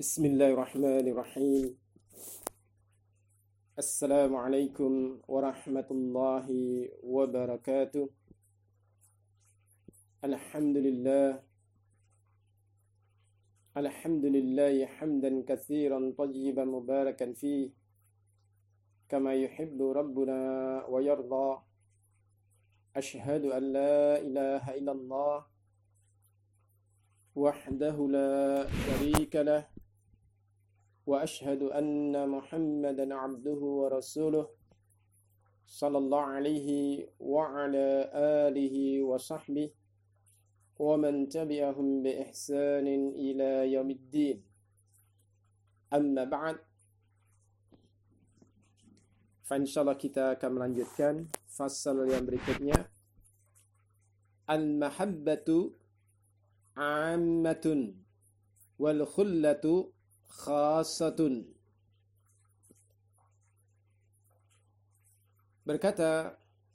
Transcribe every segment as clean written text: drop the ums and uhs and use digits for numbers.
Bismillahirrahmanirrahim. Assalamualaikum warahmatullahi wabarakatuh. Alhamdulillah. Alhamdulillahi hamdan katsiran tayyiban mubarakan fih. Kama yuhibbu rabbuna wa yarda. Ashhadu an la ilaha illallah. Wahdahu la syarika lah. وأشهد أن محمدا عبده ورسوله صلى الله عليه وعلى آله وصحبه ومن تبعهم بإحسان إلى يوم الدين أما بعد فإنشاءالله kita akan melanjutkan fasal yang berikutnya. Al-mahabbatu ammatun wal khullatu khasatun. Berkata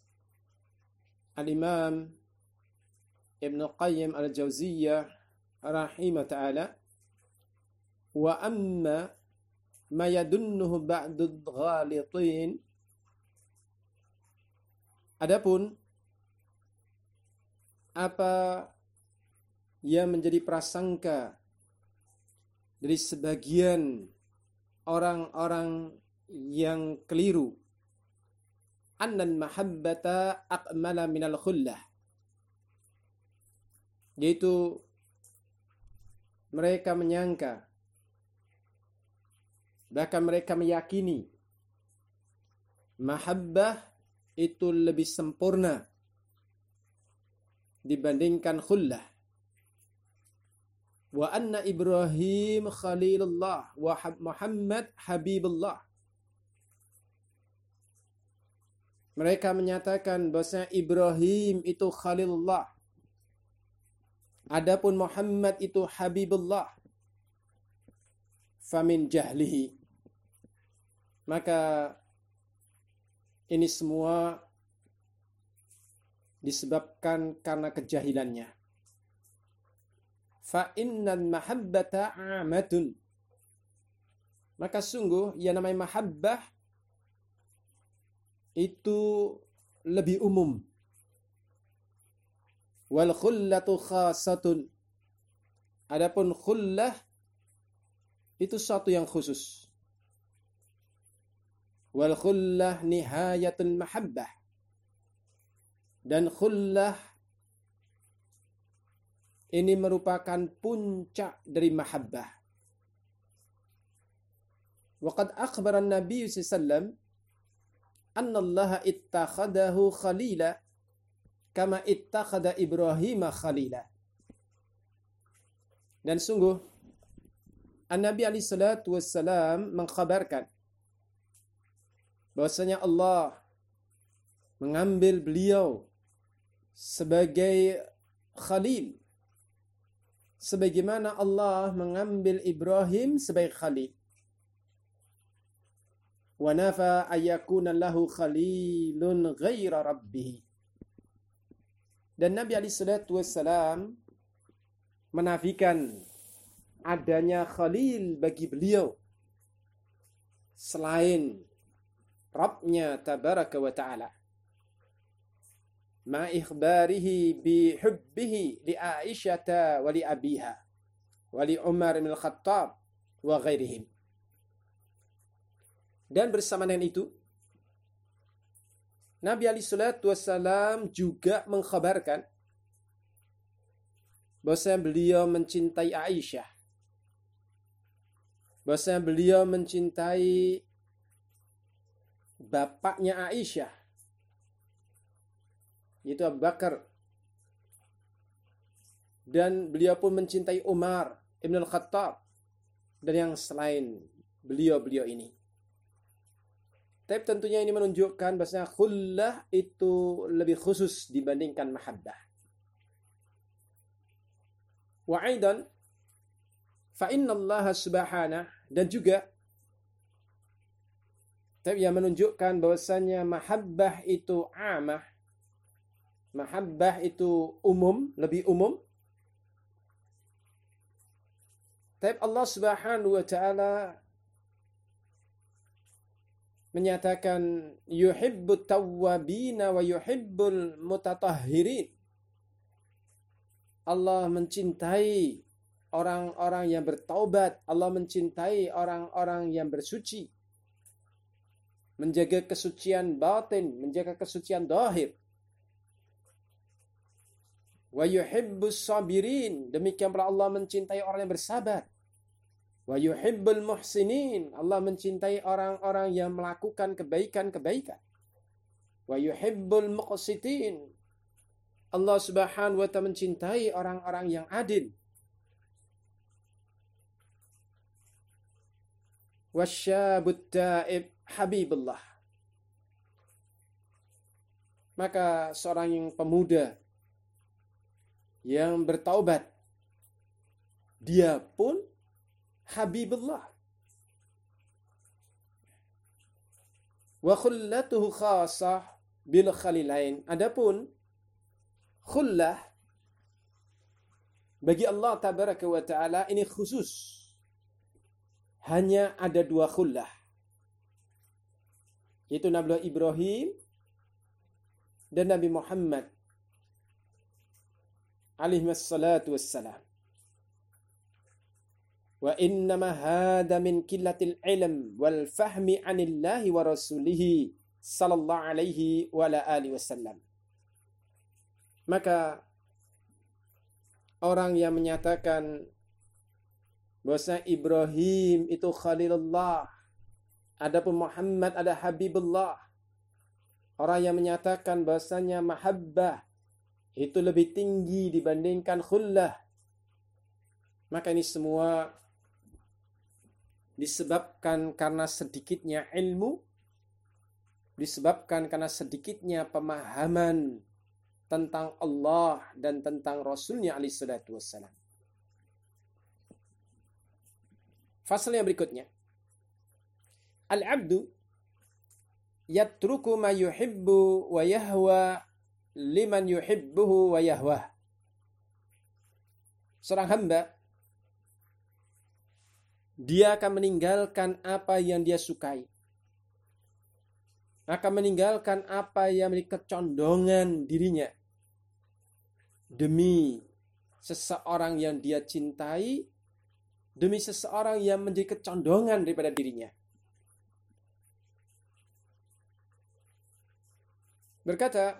Al-Imam Ibn Qayyim Al-Jauziyah rahimah ta'ala, wa amma ma yadunnuhu ba'dud ghalitin, adapun apa yang menjadi prasangka dari sebagian orang-orang yang keliru, annal mahabbata aqmala minal khullah, yaitu mereka menyangka, bahkan mereka meyakini mahabbah itu lebih sempurna dibandingkan khullah. Wa anna Ibrahim Khalilullah wa Muhammad Habibullah. Mereka menyatakan bahwa Ibrahim itu Khalilullah, adapun Muhammad itu Habibullah. Famin jahlihi, maka ini semua disebabkan karena kejahilannya. Fa innal mahabbata amatun, maka sungguh yang namanya mahabbah itu lebih umum. Wal khullatu khasatun, adapun khullah itu satu yang khusus. Wal khullah nihayatul mahabbah, dan khullah ini merupakan puncak dari mahabbah. Waqad akhbara an-nabiy sallallahu alaihi wasallam anna Allah ittakhadahu khalila kama ittakhadha Ibrahim khalila. Dan sungguh An-Nabi alaihi salatu wassalam mengkhabarkan bahwasanya Allah mengambil beliau sebagai khalil, sebagaimana Allah mengambil Ibrahim sebagai khalil. Wa nafa ayyakuna lahu khalilun ghaira rabbih. Dan Nabi alaihi salatu wassalam menafikan adanya khalil bagi beliau selain Rabbnya tabaraka wa ta'ala. Ma ikhbarihi bi hubbihi li Aisyata wa li abiha wa li Umar bin Al-Khattab wa ghairihim. Dan bersama dengan itu Nabi alaihi salatu wassalam juga mengkhabarkan bahwa beliau mencintai Aisyah, bahwa beliau mencintai bapaknya Aisyah, yaitu Abu Bakar, dan beliau pun mencintai Umar Ibn Al-Khattab dan yang selain beliau-beliau ini. Tapi tentunya ini menunjukkan bahwa khullah itu lebih khusus dibandingkan mahabbah. Wa aidan fa inna Allah subhanahu, dan juga tapi yang menunjukkan bahwasanya mahabbah itu amah, mahabbah itu umum, lebih umum. Tapi Allah Subhanahu wa taala menyatakan yuhibbut tawwabina wa yuhibbul mutatahhirin. Allah mencintai orang-orang yang bertaubat, Allah mencintai orang-orang yang bersuci, menjaga kesucian batin, menjaga kesucian zahir. Wa yuhibbus sabirin, demikian pula Allah mencintai orang yang bersabar. Wa yuhibbul muhsinin, Allah mencintai orang-orang yang melakukan kebaikan-kebaikan. Wa yuhibbul muqsitin, Allah Subhanahu wa taala mencintai orang-orang yang adil. Wasyabut ta'ib habibullah. Maka seorang yang pemuda yang bertaubat, dia pun habibullah. Wa khullatuhu khasah bil khalilain. Adapun khullah bagi Allah tabaraka wa taala ini khusus. Hanya ada 2 khullah. Yaitu Nabi Ibrahim dan Nabi Muhammad alaihi wassalatu wassalam. Wa innama hada min qillatil ilm wal fahmi anillahi wa rasulihi sallallahu alaihi wa ala alihi wasallam. Maka orang yang menyatakan bahwa Ibrahim itu Khalilullah, adapun Muhammad ada Habibullah, orang yang menyatakan bahasanya mahabbah itu lebih tinggi dibandingkan khullah, maka ini semua disebabkan karena sedikitnya ilmu, disebabkan karena sedikitnya pemahaman tentang Allah dan tentang Rasulnya alaihi salatu wassalam. Fasal yang berikutnya. Al-abdu yatruku ma yuhibbu wa yahwa liman yuhibbuhu wa yahwah. Seorang hamba, dia akan meninggalkan apa yang dia sukai. Akan meninggalkan apa yang menjadi kecondongan dirinya. Demi seseorang yang dia cintai, demi seseorang yang menjadi kecondongan daripada dirinya. Berkata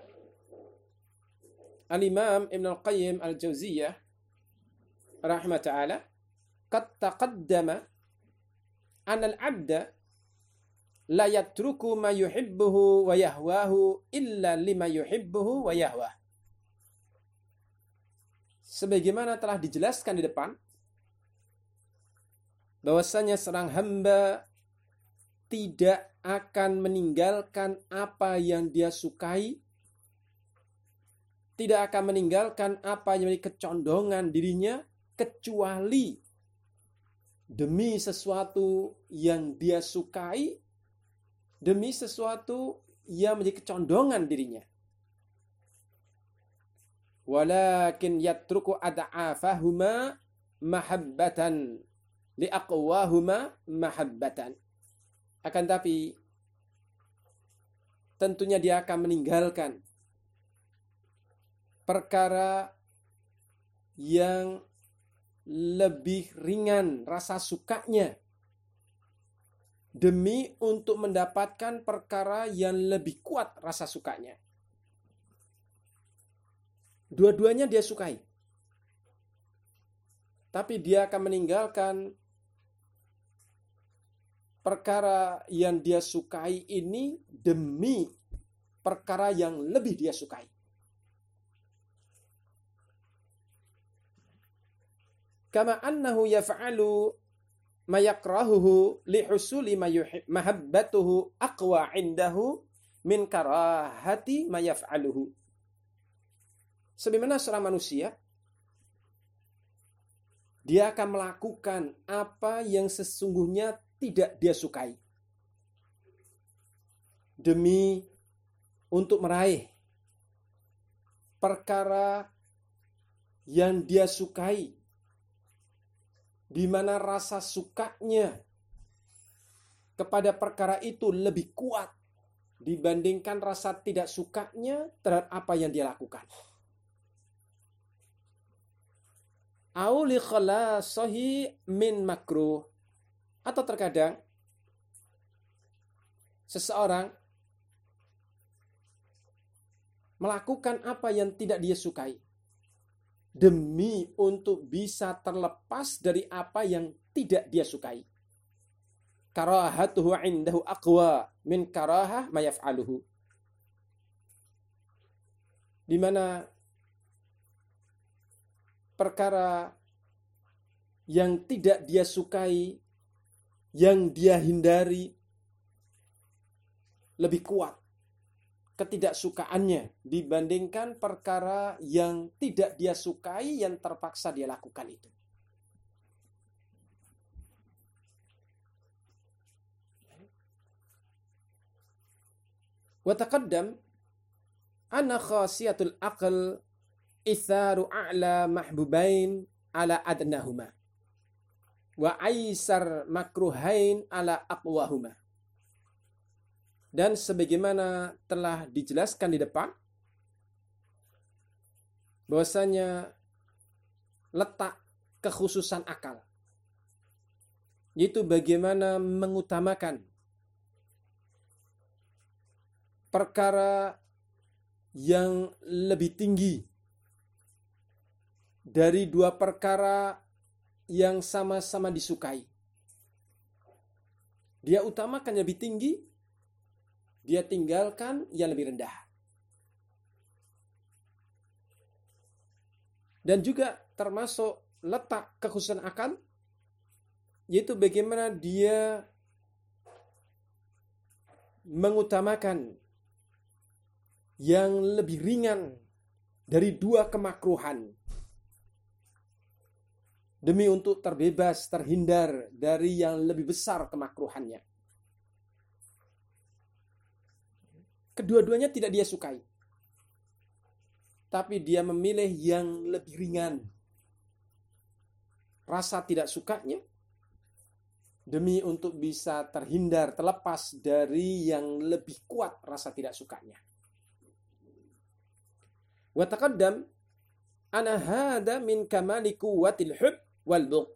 Al-Imam Ibn Al-Qayyim Al-Jauziyah rahimah ta'ala, qad taqaddama anna al-'abda la yatruku ma yuhibbuhu wa yahwahu illa lima yuhibbuhu wa yahwah. Sebagaimana telah dijelaskan di depan, bahwasanya seorang hamba tidak akan meninggalkan apa yang dia sukai, tidak akan meninggalkan apa yang menjadi kecondongan dirinya, kecuali demi sesuatu yang dia sukai, demi sesuatu yang menjadi kecondongan dirinya. Walakin yatruku ad'afahuma mahabbatan liaqwahuma mahabbatan. Akan tapi tentunya dia akan meninggalkan perkara yang lebih ringan rasa sukanya demi untuk mendapatkan perkara yang lebih kuat rasa sukanya. Dua-duanya dia sukai. Tapi dia akan meninggalkan perkara yang dia sukai ini demi perkara yang lebih dia sukai. Kama annahu yaf'alu ma yakrahuhu li husuli mahabbatuhu aqwa indahu min karahati ma yaf'aluhu. Sebagaimana seorang manusia, dia akan melakukan apa yang sesungguhnya tidak dia sukai demi untuk meraih perkara yang dia sukai, di mana rasa sukanya kepada perkara itu lebih kuat dibandingkan rasa tidak sukanya terhadap apa yang dia lakukan. Au li khalasahi min makruh, atau terkadang seseorang melakukan apa yang tidak dia sukai demi untuk bisa terlepas dari apa yang tidak dia sukai. Karahatuhu indahu aqwa min karahah ma yaf'aluhu. Di mana perkara yang tidak dia sukai, yang dia hindari, lebih kuat ketidaksukaannya dibandingkan perkara yang tidak dia sukai yang terpaksa dia lakukan itu. Wa taqaddam anna khasiyatul aql itharu a'la mahbubain ala adnahuma wa aisar makruhain ala aqwahuma. Dan sebagaimana telah dijelaskan di depan, bahwasanya letak kekhususan akal, yaitu bagaimana mengutamakan perkara yang lebih tinggi dari dua perkara yang sama-sama disukai. Dia utamakan yang lebih tinggi, dia tinggalkan yang lebih rendah. Dan juga termasuk letak kekhususan akal, yaitu bagaimana dia mengutamakan yang lebih ringan dari dua kemakruhan demi untuk terbebas, terhindar dari yang lebih besar kemakruhannya. Kedua-duanya tidak dia sukai, tapi dia memilih yang lebih ringan rasa tidak sukanya demi untuk bisa terhindar, terlepas dari yang lebih kuat rasa tidak sukanya. Wa taqaddam ana hada min kamali quwwatil hub wal bugh.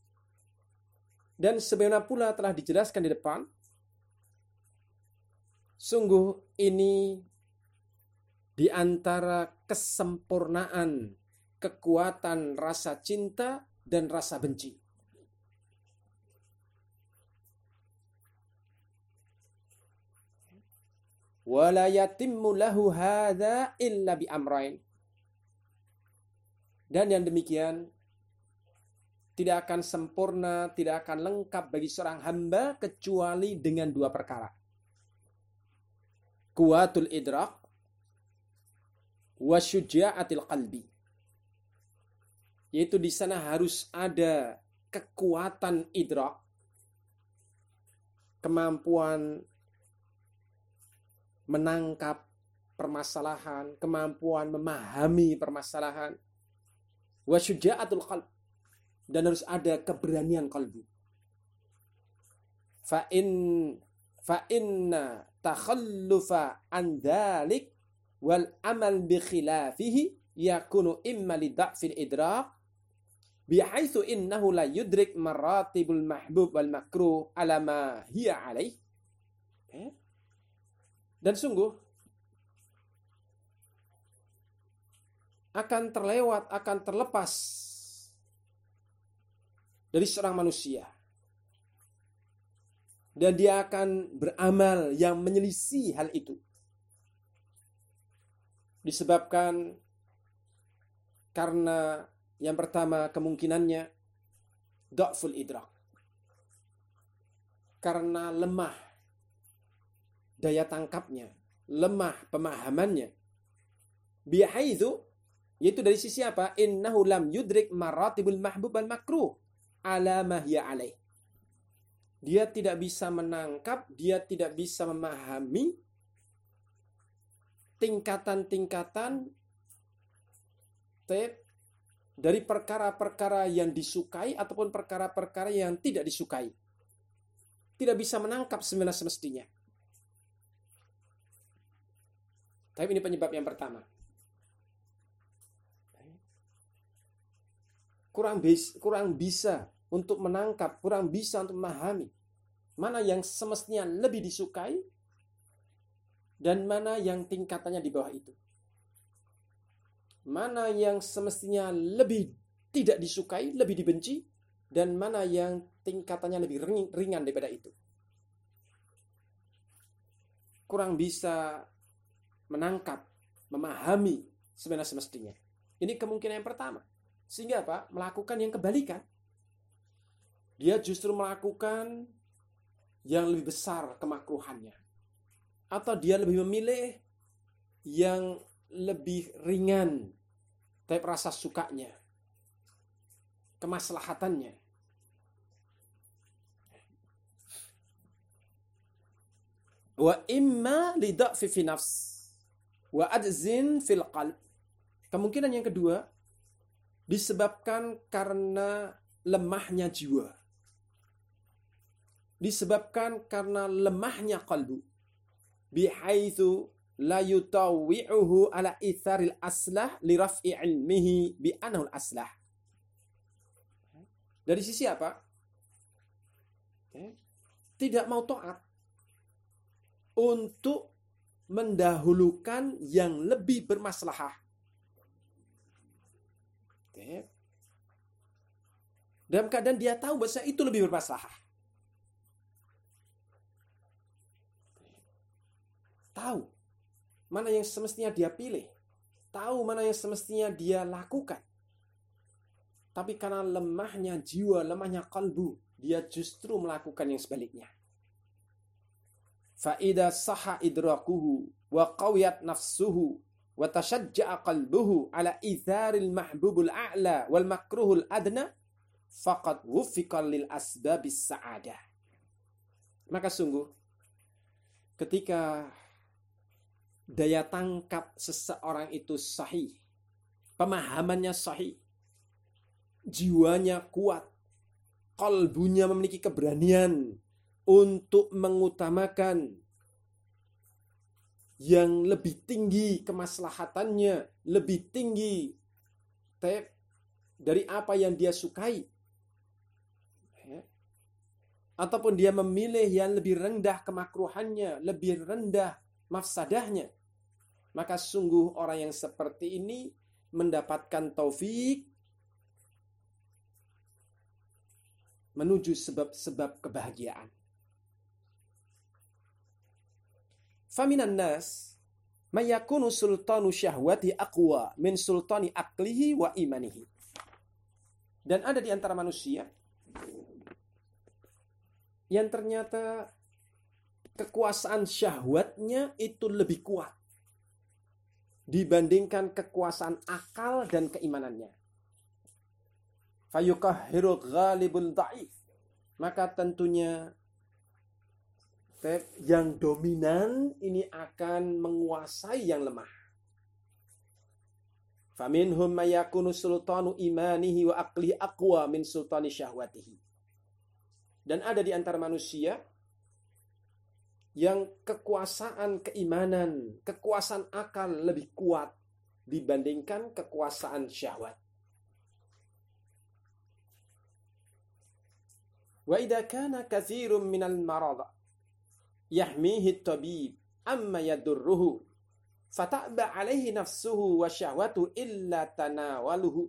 Dan sebagaimana pula telah dijelaskan di depan, sungguh ini di antara kesempurnaan kekuatan rasa cinta dan rasa benci. Wala yatimmu lahu hadza illa bi amrain. Dan yang demikian tidak akan sempurna, tidak akan lengkap bagi seorang hamba kecuali dengan dua perkara. Quwwatul idrak wa syuja'atil qalbi. Yaitu di sana harus ada kekuatan idrak, kemampuan menangkap permasalahan, kemampuan memahami permasalahan, wa syuja'atul qalb, dan harus ada keberanian kalbu. Fa inna takhallufa an dzalik wal amal bi khilafihi yakunu imma li dha'fil idrak bihaitsu innahu la yudrik maratibul mahbub wal makruh ala ma hiya alaih. Dan sungguh akan terlewat, akan terlepas dari seorang manusia. Dan dia akan beramal yang menyelisih hal itu. Disebabkan karena yang pertama kemungkinannya dha'ful idrak. Karena lemah daya tangkapnya, lemah pemahamannya. Bihaitsu, yaitu dari sisi apa? Innahu lam yudrik maratibul mahbub wal makruh ala ma hiya alaih. Dia tidak bisa menangkap, dia tidak bisa memahami tingkatan-tingkatan dari perkara-perkara yang disukai ataupun perkara-perkara yang tidak disukai. Tidak bisa menangkap semestinya. Tapi ini penyebab yang pertama. Kurang bisa untuk menangkap, kurang bisa untuk memahami mana yang semestinya lebih disukai dan mana yang tingkatannya di bawah itu. Mana yang semestinya lebih tidak disukai, lebih dibenci, dan mana yang tingkatannya lebih ringan daripada itu. Kurang bisa menangkap, memahami semestinya. Ini kemungkinan yang pertama. Sehingga apa? Melakukan yang kebalikan. Dia justru melakukan yang lebih besar kemakruhannya. Atau dia lebih memilih yang lebih ringan tapi rasa sukanya, kemaslahatannya. Wa imma lidha'fi fi nafs wa adzin fil qalb. Kemungkinan yang kedua disebabkan karena lemahnya jiwa. Disebabkan karena lemahnya qalbu. Bihaitsu la yutawwi'uhu ala itharil aslah li raf'i ilmihi bi anahul aslah. Dari sisi apa? Tidak mau taat untuk mendahulukan yang lebih bermaslahah. Dalam keadaan dia tahu bahwa itu lebih bermaslahah. Tahu mana yang semestinya dia pilih. Tahu mana yang semestinya dia lakukan. Tapi karena lemahnya jiwa, lemahnya kalbu, dia justru melakukan yang sebaliknya. Fa'idha saha idrakuhu wa qawiyat nafsuhu wa tashajja'a qalbuhu ala itharil mahbubul a'la wal makruhul adna faqad wuffiqa lil asbabis sa'adah. Maka sungguh ketika daya tangkap seseorang itu sahih, pemahamannya sahih, jiwanya kuat, kalbunya memiliki keberanian untuk mengutamakan yang lebih tinggi kemaslahatannya, lebih tinggi dari apa yang dia sukai, ataupun dia memilih yang lebih rendah kemakruhannya, lebih rendah mafsadahnya, maka sungguh orang yang seperti ini mendapatkan taufik menuju sebab-sebab kebahagiaan. Faminan nas mayakunu sultanu syahwati aqwa min sultani aqlihi wa imanihi. Dan ada di antara manusia yang ternyata kekuasaan syahwatnya itu lebih kuat dibandingkan kekuasaan akal dan keimanannya. Fayuqahhiru ghalibul dha'if. Maka tentunya yang dominan ini akan menguasai yang lemah. Faminhum mayakunu sultanu imanihi wa aqli aqwa min sultani syahwatihi. Dan ada di antara manusia yang kekuasaan keimanan, kekuasaan akal lebih kuat dibandingkan kekuasaan syahwat. Wa idza kana katsirun minal marad yahmihi at-tabib amma yadurruhu fata'ba 'alaihi nafsuhu wa syahwatu illa tanawaluhu.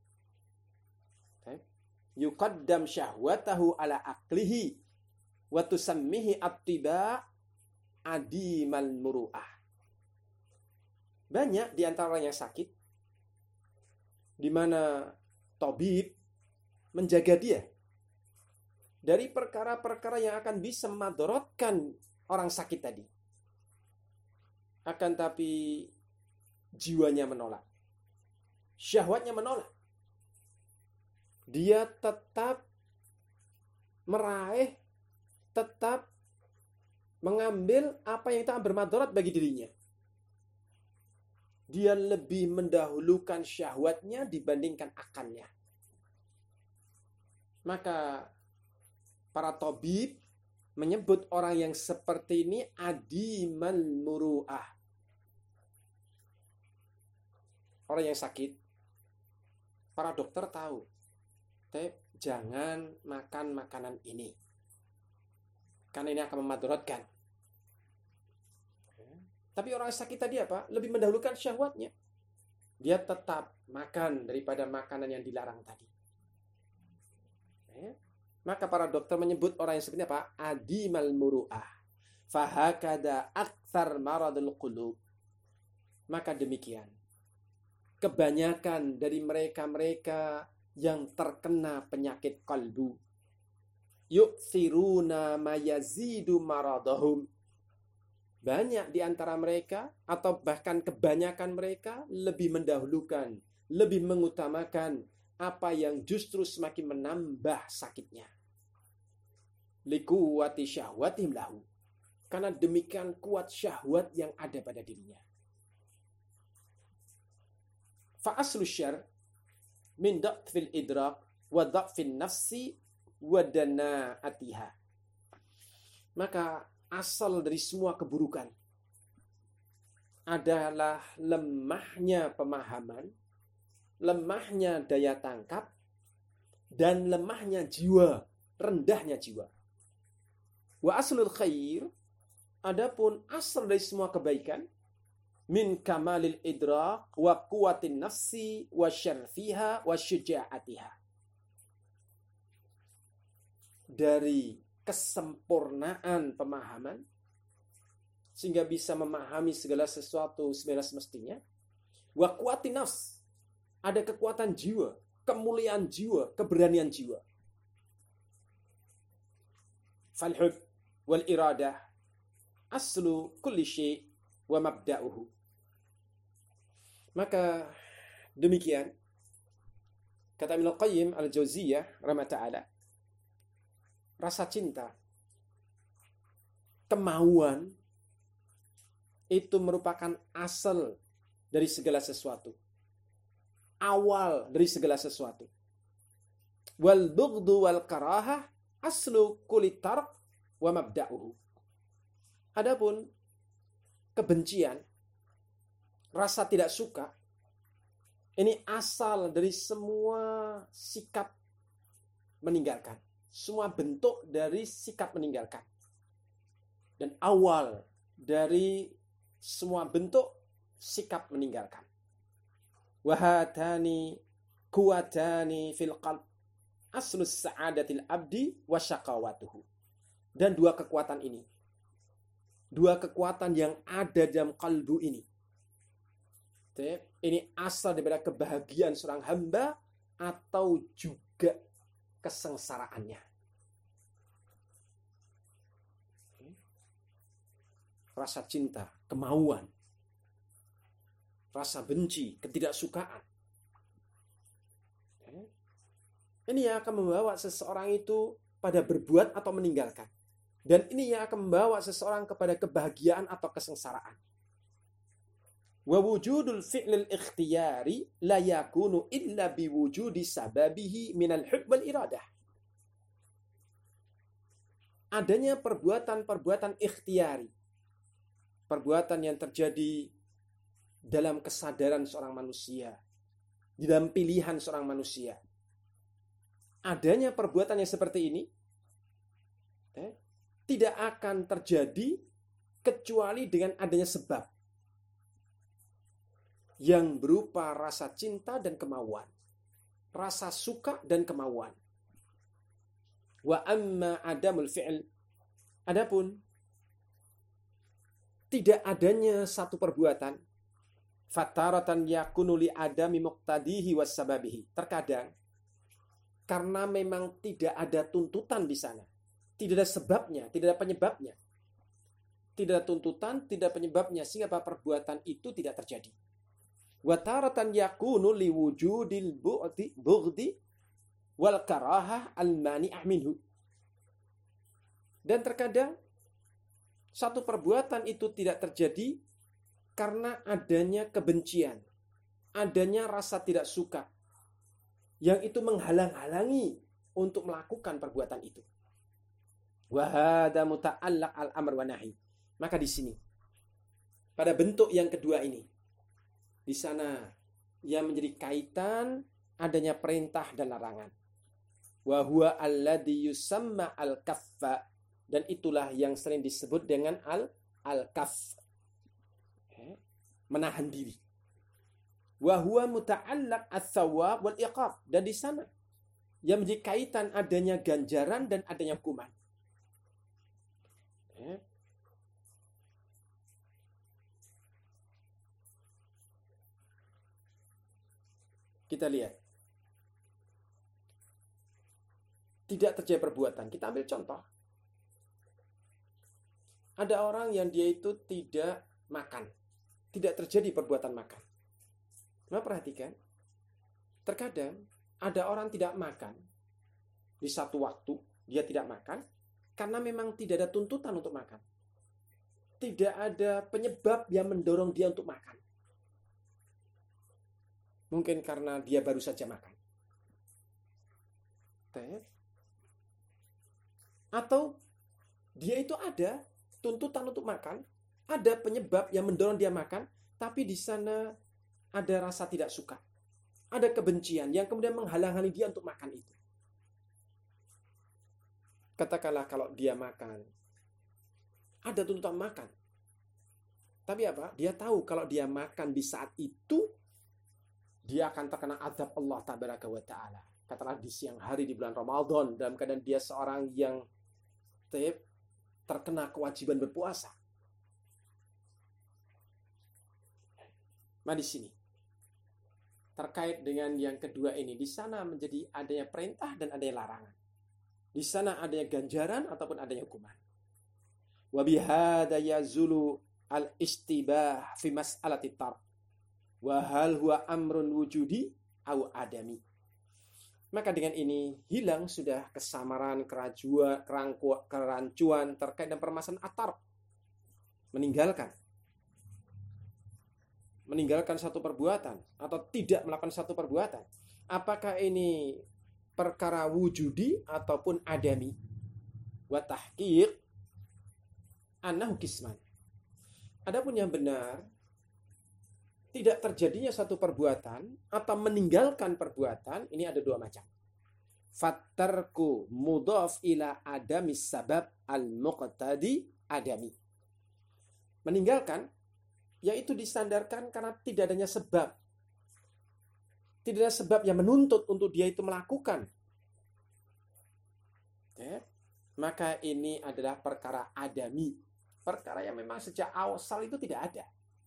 Yuqaddam syahwatahu ala aqlihi wa tusammihi at-tiba' adimal muru'ah. Banyak di antara orang yang sakit di mana tabib menjaga dia dari perkara-perkara yang akan bisa memadorotkan orang sakit tadi. Akan tapi jiwanya menolak. Syahwatnya menolak. Dia tetap meraih, tetap mengambil apa yang tak bermadarat bagi dirinya. dia lebih mendahulukan syahwatnya dibandingkan akalnya. Maka para tabib menyebut orang yang seperti ini adimal muru'ah. Orang yang sakit, para dokter tahu, jangan makan makanan ini, karena ini akan memudaratkan. Tapi orang sakit tadi apa? Lebih mendahulukan syahwatnya. Dia tetap makan daripada makanan yang dilarang tadi. Maka para dokter menyebut orang yang seperti apa? Adimal muru'ah. Fahakada akthar maradul qulub. Maka demikian. Kebanyakan dari mereka-mereka yang terkena penyakit kalbu. Yu'thiruna mayazidu maradahum. Banyak di antara mereka, atau bahkan kebanyakan mereka, lebih mendahulukan, lebih mengutamakan apa yang justru semakin menambah sakitnya. Likuwati syahwatim lahu. Karena demikian kuat syahwat yang ada pada dirinya. Fa'aslu syar min da'fil idrak wa da'fil nafsi wa dana'atiha. Maka asal dari semua keburukan adalah lemahnya pemahaman, lemahnya daya tangkap, dan lemahnya jiwa, rendahnya jiwa. Wa aslul khair, adapun asal dari semua kebaikan, min kamalil idrak wa quwwatin nafsi wa syarfiha wa syuja'atiha. Dari kesempurnaan pemahaman, sehingga bisa memahami segala sesuatu semestinya. Wa quwwatin nafs, ada kekuatan jiwa, kemuliaan jiwa, keberanian jiwa. Falhub wal iradah aslu kulli syai' wa mabda'uhu. Maka demikian kata Ibnu Qayyim al-Jauziyah rahimahullah, rasa cinta, kemauan itu merupakan asal dari segala sesuatu, awal dari segala sesuatu. Wal bughdu wal karahah aslu kulli tark wa mabda'uhu. Adapun kebencian, rasa tidak suka, ini asal dari semua sikap meninggalkan, semua bentuk dari sikap meninggalkan, dan awal dari semua bentuk sikap meninggalkan. Wahatani kuwatani fil qalb aslus sa'adatil abdi wa syaqawatuhu. Dan dua kekuatan ini, dua kekuatan yang ada dalam kalbu ini asal daripada kebahagiaan seorang hamba atau juga kesengsaraannya. Rasa cinta, kemauan, rasa benci, ketidaksukaan. Ini yang akan membawa seseorang itu pada berbuat atau meninggalkan. Dan ini yang akan membawa seseorang kepada kebahagiaan atau kesengsaraan. Wa wujudul fi'lil ikhtiyari la yakunu illa biwujudi sababihi minal hubb wal iradah. Adanya perbuatan-perbuatan ikhtiyari, perbuatan yang terjadi dalam kesadaran seorang manusia, di dalam pilihan seorang manusia. Adanya perbuatan yang seperti ini tidak akan terjadi kecuali dengan adanya sebab yang berupa rasa cinta dan kemauan, rasa suka dan kemauan. Wa amma adamul fi'l, adapun tidak adanya satu perbuatan, fataratan yakunu li adami muqtadihi was sababihi. Terkadang karena memang tidak ada tuntutan di sana, tidak ada sebabnya, tidak ada penyebabnya. Tidak ada tuntutan, tidak ada penyebabnya, sehingga perbuatan itu tidak terjadi. Wa taratan yakunu li wujudil bughdi wal karahah al mani'ah minhu. Dan terkadang satu perbuatan itu tidak terjadi karena adanya kebencian, adanya rasa tidak suka, yang itu menghalang-halangi untuk melakukan perbuatan itu. Wa hadza muta'allaq al-amr wa nahi. Maka di sini, pada bentuk yang kedua ini, di sana yang menjadi kaitan adanya perintah dan larangan. Wa huwa alladhi yusamma al-kaffa, dan itulah yang sering disebut dengan al-kaff, menahan diri. Wa huwa muta'allaq ats-tsawab wal iqab, dan di sana yang menjadi kaitan adanya ganjaran dan adanya hukuman. Kita lihat. Tidak terjadi perbuatan. Kita ambil contoh. Ada orang yang dia itu tidak makan. Tidak terjadi perbuatan makan. Nah, perhatikan. Terkadang ada orang tidak makan. Di satu waktu dia tidak makan karena memang tidak ada tuntutan untuk makan. Tidak ada penyebab yang mendorong dia untuk makan. Mungkin karena dia baru saja makan. Atau dia itu ada tuntutan untuk makan, ada penyebab yang mendorong dia makan, tapi di sana ada rasa tidak suka. Ada kebencian yang kemudian menghalang-halangi dia untuk makan itu. Katakanlah kalau dia makan, ada tuntutan makan. Tapi apa? Dia tahu kalau dia makan di saat itu, dia akan terkena azab Allah Tabaraka wa Ta'ala. Katakanlah di siang hari di bulan Ramadan, dalam keadaan dia seorang yang terkena kewajiban berpuasa. Nah, di sini terkait dengan yang kedua ini, di sana menjadi adanya perintah dan adanya larangan. Di sana adanya ganjaran ataupun adanya hukuman. Wa bihadza yazulu al-istibah fi mas'alati tar. Wa hal huwa amrun wujudi au adami. Maka dengan ini hilang sudah kesamaran, kerancuan terkait dengan permasalahan atar. Meninggalkan satu perbuatan atau tidak melakukan satu perbuatan. Apakah ini perkara wujudi ataupun adami? Wa tahqiq annahu qisman. Adapun yang benar, tidak terjadinya satu perbuatan atau meninggalkan perbuatan, ini ada dua macam. Fattarku mudhaf ila adami sabab al-muqtadi adami. Meninggalkan, yaitu disandarkan karena tidak adanya sebab. Tidak ada sebab yang menuntut untuk dia itu melakukan. Maka ini adalah perkara adami. Perkara yang memang sejak awal itu tidak ada.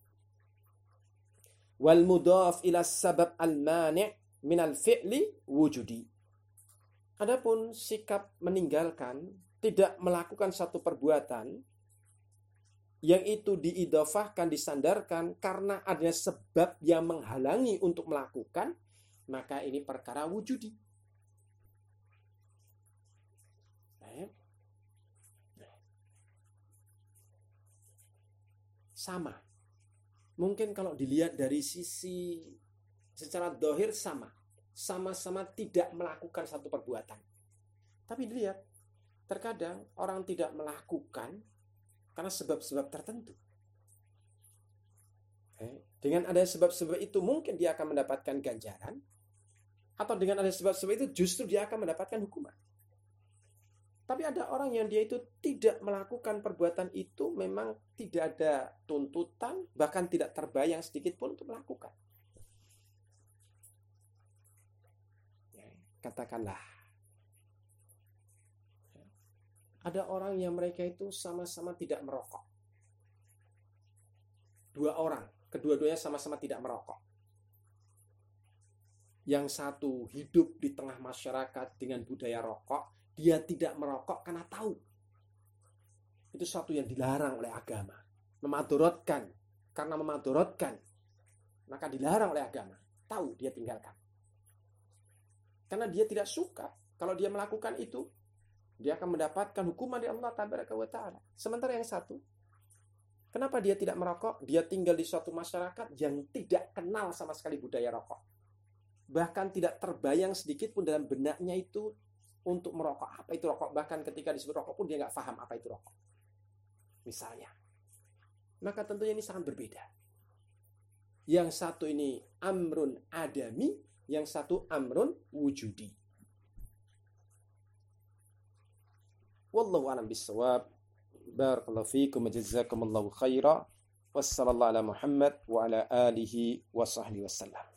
Wal mudhaf ila sabab al-mani' min al-fi'li wujudi. Adapun sikap meninggalkan, tidak melakukan satu perbuatan yang itu diidhafahkan, disandarkan karena adanya sebab yang menghalangi untuk melakukan, maka ini perkara wujudi. Sama. Mungkin kalau dilihat dari sisi secara zahir sama. Sama-sama tidak melakukan satu perbuatan. Tapi dilihat, terkadang orang tidak melakukan karena sebab-sebab tertentu. Dengan ada sebab-sebab itu mungkin dia akan mendapatkan ganjaran, atau dengan ada sebab-sebab itu justru dia akan mendapatkan hukuman. Tapi ada orang yang dia itu tidak melakukan perbuatan itu, memang tidak ada tuntutan, bahkan tidak terbayang sedikit pun untuk melakukan. Katakanlah, ada orang yang mereka itu sama-sama tidak merokok. Dua orang, kedua-duanya sama-sama tidak merokok. Yang satu hidup di tengah masyarakat dengan budaya rokok, dia tidak merokok karena tahu itu sesuatu yang dilarang oleh agama, memadorotkan, karena memadorotkan maka dilarang oleh agama, tahu dia tinggalkan karena dia tidak suka. Kalau dia melakukan itu, dia akan mendapatkan hukuman dari Allah Tabaraka wa Ta'ala. Sementara yang satu, Kenapa dia tidak merokok? Dia tinggal di suatu masyarakat yang tidak kenal sama sekali budaya rokok. Bahkan tidak terbayang sedikit pun dalam benaknya itu untuk merokok. Apa itu rokok? Bahkan ketika disebut rokok pun dia nggak paham apa itu rokok. Misalnya. Maka tentunya ini sangat berbeda. Yang satu ini amrun adami, yang satu amrun wujudi. Wallahu a'lam bissawab. Barakallahu fiikum wa jazakumullahu khaira. Wassallallahu ala Muhammad wa ala alihi wa sahbihi wasallam.